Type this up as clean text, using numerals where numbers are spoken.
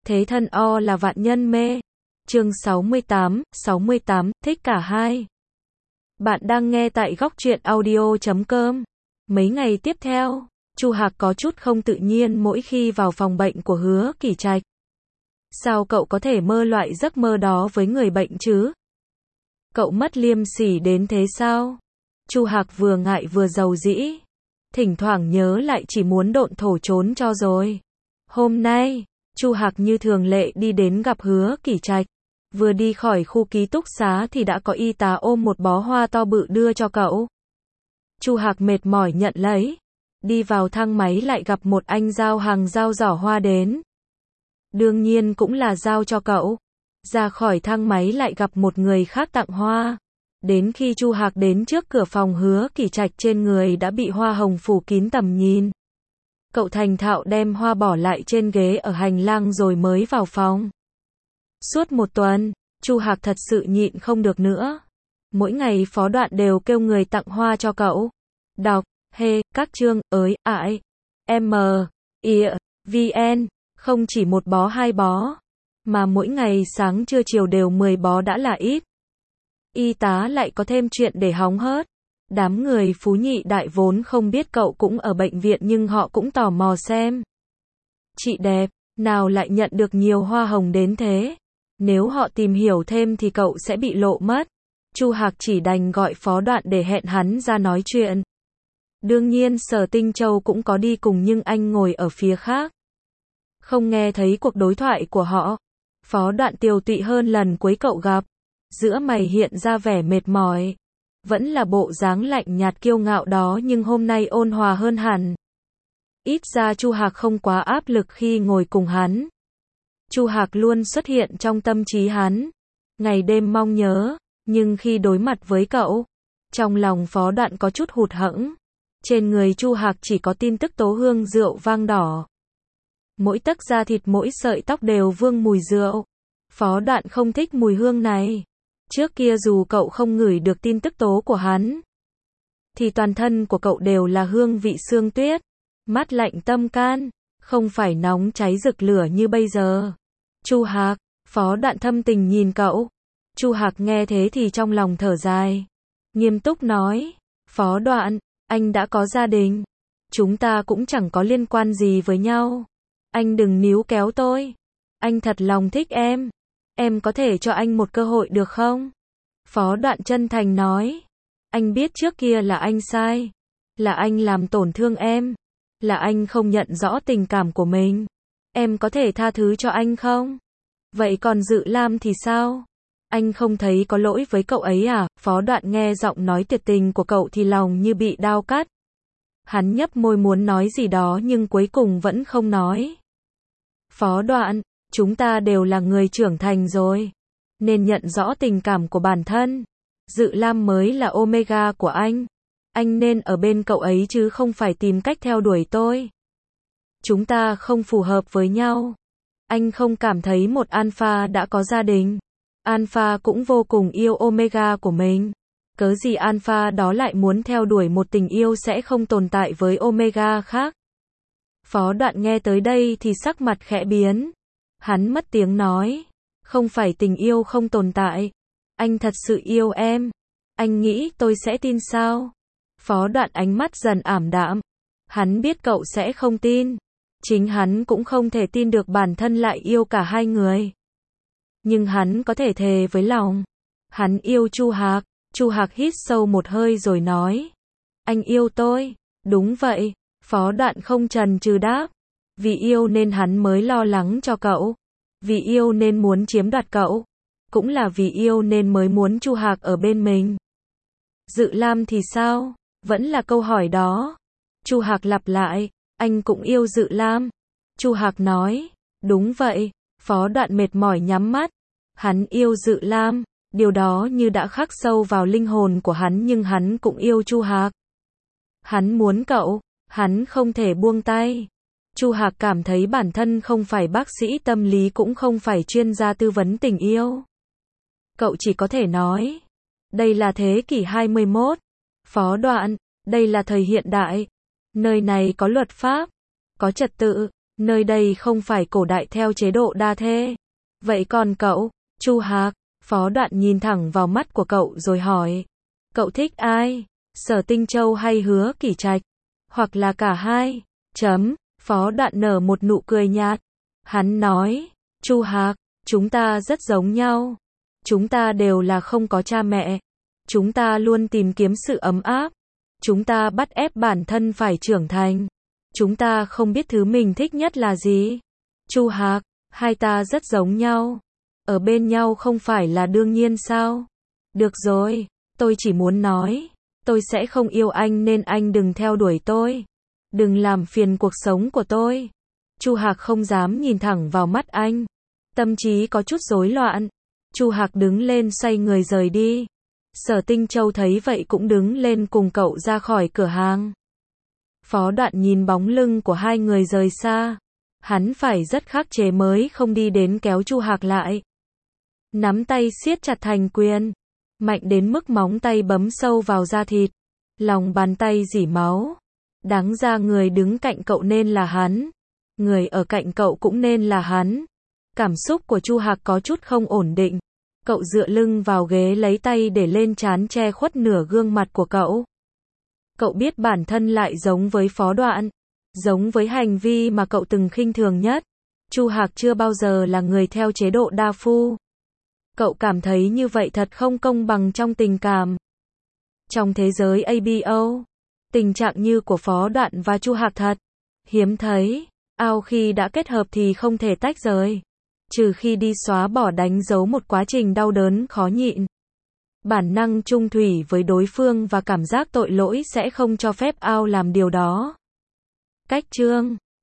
Thế thân o là vạn nhân mê. Chương 68, thích cả hai. Bạn đang nghe tại góc truyện audio.com. Mấy ngày tiếp theo, Chu Hạc có chút không tự nhiên mỗi khi vào phòng bệnh của Hứa Kỳ Trạch. Sao cậu có thể mơ loại giấc mơ đó với người bệnh chứ? Cậu mất liêm sỉ đến thế sao? Chu Hạc vừa ngại vừa giàu dĩ. Thỉnh thoảng nhớ lại chỉ muốn độn thổ trốn cho rồi. Hôm nay, Chu Hạc như thường lệ đi đến gặp Hứa Kỳ Trạch. Vừa đi khỏi khu ký túc xá thì đã có y tá ôm một bó hoa to bự đưa cho cậu. Chu Hạc mệt mỏi nhận lấy. Đi vào thang máy lại gặp một anh giao hàng giao giỏ hoa đến. Đương nhiên cũng là giao cho cậu. Ra khỏi thang máy lại gặp một người khác tặng hoa. Đến khi Chu Hạc đến trước cửa phòng Hứa Kỳ Trạch, trên người đã bị hoa hồng phủ kín tầm nhìn. Cậu thành thạo đem hoa bỏ lại trên ghế ở hành lang rồi mới vào phòng. Suốt một tuần, Chu Hạc thật sự nhịn không được nữa. Mỗi ngày Phó Đoạn đều kêu người tặng hoa cho cậu. Đọc, các chương, vn, không chỉ một bó hai bó, mà mỗi ngày sáng trưa chiều đều 10 bó đã là ít. Y tá lại có thêm chuyện để hóng hớt. Đám người Phú Nhị Đại vốn không biết cậu cũng ở bệnh viện nhưng họ cũng tò mò xem. Chị đẹp, nào lại nhận được nhiều hoa hồng đến thế? Nếu họ tìm hiểu thêm thì cậu sẽ bị lộ mất. Chu Hạc chỉ đành gọi Phó Đoạn để hẹn hắn ra nói chuyện. Đương nhiên Sở Tinh Châu cũng có đi cùng nhưng anh ngồi ở phía khác. Không nghe thấy cuộc đối thoại của họ. Phó Đoạn tiều tụy hơn lần cuối cậu gặp. Giữa mày hiện ra vẻ mệt mỏi. Vẫn là bộ dáng lạnh nhạt kiêu ngạo đó nhưng hôm nay ôn hòa hơn hẳn. Ít ra Chu Hạc không quá áp lực khi ngồi cùng hắn. Chu Hạc luôn xuất hiện trong tâm trí hắn. Ngày đêm mong nhớ, nhưng khi đối mặt với cậu, trong lòng Phó Đoạn có chút hụt hẫng. Trên người Chu Hạc chỉ có tin tức tố hương rượu vang đỏ. Mỗi tấc da thịt mỗi sợi tóc đều vương mùi rượu. Phó Đoạn không thích mùi hương này. Trước kia dù cậu không ngửi được tin tức tố của hắn, thì toàn thân của cậu đều là hương vị sương tuyết, mát lạnh tâm can, không phải nóng cháy rực lửa như bây giờ. Chu Hạc, Phó Đoạn thâm tình nhìn cậu. Chu Hạc nghe thế thì trong lòng thở dài. Nghiêm túc nói, Phó Đoạn, anh đã có gia đình. Chúng ta cũng chẳng có liên quan gì với nhau. Anh đừng níu kéo tôi. Anh thật lòng thích em. Em có thể cho anh một cơ hội được không? Phó Đoạn chân thành nói. Anh biết trước kia là anh sai. Là anh làm tổn thương em. Là anh không nhận rõ tình cảm của mình. Em có thể tha thứ cho anh không? Vậy còn Dự Lam thì sao? Anh không thấy có lỗi với cậu ấy à? Phó Đoạn nghe giọng nói tuyệt tình của cậu thì lòng như bị đao cắt. Hắn nhấp môi muốn nói gì đó nhưng cuối cùng vẫn không nói. Phó Đoạn, chúng ta đều là người trưởng thành rồi, nên nhận rõ tình cảm của bản thân. Dự Lam mới là Omega của anh. Anh nên ở bên cậu ấy chứ không phải tìm cách theo đuổi tôi. Chúng ta không phù hợp với nhau. Anh không cảm thấy một Alpha đã có gia đình. Alpha cũng vô cùng yêu Omega của mình. Cớ gì Alpha đó lại muốn theo đuổi một tình yêu sẽ không tồn tại với Omega khác? Phó Đoạn nghe tới đây thì sắc mặt khẽ biến. Hắn mất tiếng nói. Không phải tình yêu không tồn tại. Anh thật sự yêu em. Anh nghĩ tôi sẽ tin sao? Phó Đoạn ánh mắt dần ảm đạm. Hắn biết cậu sẽ không tin. Chính hắn cũng không thể tin được bản thân lại yêu cả hai người. Nhưng hắn có thể thề với lòng. Hắn yêu Chu Hạc. Chu Hạc hít sâu một hơi rồi nói. Anh yêu tôi. Đúng vậy. Phó Đoạn không chần chừ đáp. Vì yêu nên hắn mới lo lắng cho cậu. Vì yêu nên muốn chiếm đoạt cậu. Cũng là vì yêu nên mới muốn Chu Hạc ở bên mình. Dự Lam thì sao? Vẫn là câu hỏi đó. Chu Hạc lặp lại. Anh cũng yêu Dự Lam. Chu Hạc nói. Đúng vậy. Phó Đoạn mệt mỏi nhắm mắt. Hắn yêu Dự Lam. Điều đó như đã khắc sâu vào linh hồn của hắn nhưng hắn cũng yêu Chu Hạc. Hắn muốn cậu. Hắn không thể buông tay. Chu Hạc cảm thấy bản thân không phải bác sĩ tâm lý cũng không phải chuyên gia tư vấn tình yêu. Cậu chỉ có thể nói. Đây là thế kỷ 21. Phó Đoạn, đây là thời hiện đại. Nơi này có luật pháp, có trật tự, Nơi đây không phải cổ đại theo chế độ đa thê. Vậy còn cậu, Chu Hạc? Phó Đoạn nhìn thẳng vào mắt của cậu rồi hỏi. Cậu thích ai? Sở Tinh Châu hay Hứa Kỷ Trạch? Hoặc là cả hai? Phó Đoạn nở một nụ cười nhạt. Hắn nói, Chu Hạc, chúng ta rất giống nhau. Chúng ta đều là không có cha mẹ. Chúng ta luôn tìm kiếm sự ấm áp. Chúng ta bắt ép bản thân phải trưởng thành. Chúng ta không biết thứ mình thích nhất là gì. Chu Hạc, hai ta rất giống nhau. Ở bên nhau không phải là đương nhiên sao? Được rồi, tôi chỉ muốn nói, tôi sẽ không yêu anh nên anh đừng theo đuổi tôi. Đừng làm phiền cuộc sống của tôi. Chu Hạc không dám nhìn thẳng vào mắt anh. Tâm trí có chút rối loạn. Chu Hạc đứng lên xoay người rời đi. Sở Tinh Châu thấy vậy cũng đứng lên cùng cậu ra khỏi cửa hàng. Phó Đoạn nhìn bóng lưng của hai người rời xa. Hắn phải rất khắc chế mới không đi đến kéo Chu Hạc lại. Nắm tay siết chặt thành quyền. Mạnh đến mức móng tay bấm sâu vào da thịt. Lòng bàn tay rỉ máu. Đáng ra người đứng cạnh cậu nên là hắn. Người ở cạnh cậu cũng nên là hắn. Cảm xúc của Chu Hạc có chút không ổn định. Cậu dựa lưng vào ghế lấy tay để lên trán che khuất nửa gương mặt của cậu. Cậu biết bản thân lại giống với Phó Đoạn. Giống với hành vi mà cậu từng khinh thường nhất. Chu Hạc chưa bao giờ là người theo chế độ đa phu. Cậu cảm thấy như vậy thật không công bằng trong tình cảm. Trong thế giới ABO, tình trạng như của Phó Đoạn và Chu Hạc thật hiếm thấy. Ao khi đã kết hợp thì không thể tách rời. Trừ khi đi xóa bỏ đánh dấu một quá trình đau đớn khó nhịn. Bản năng chung thủy với đối phương và cảm giác tội lỗi sẽ không cho phép Ao làm điều đó. Cách chương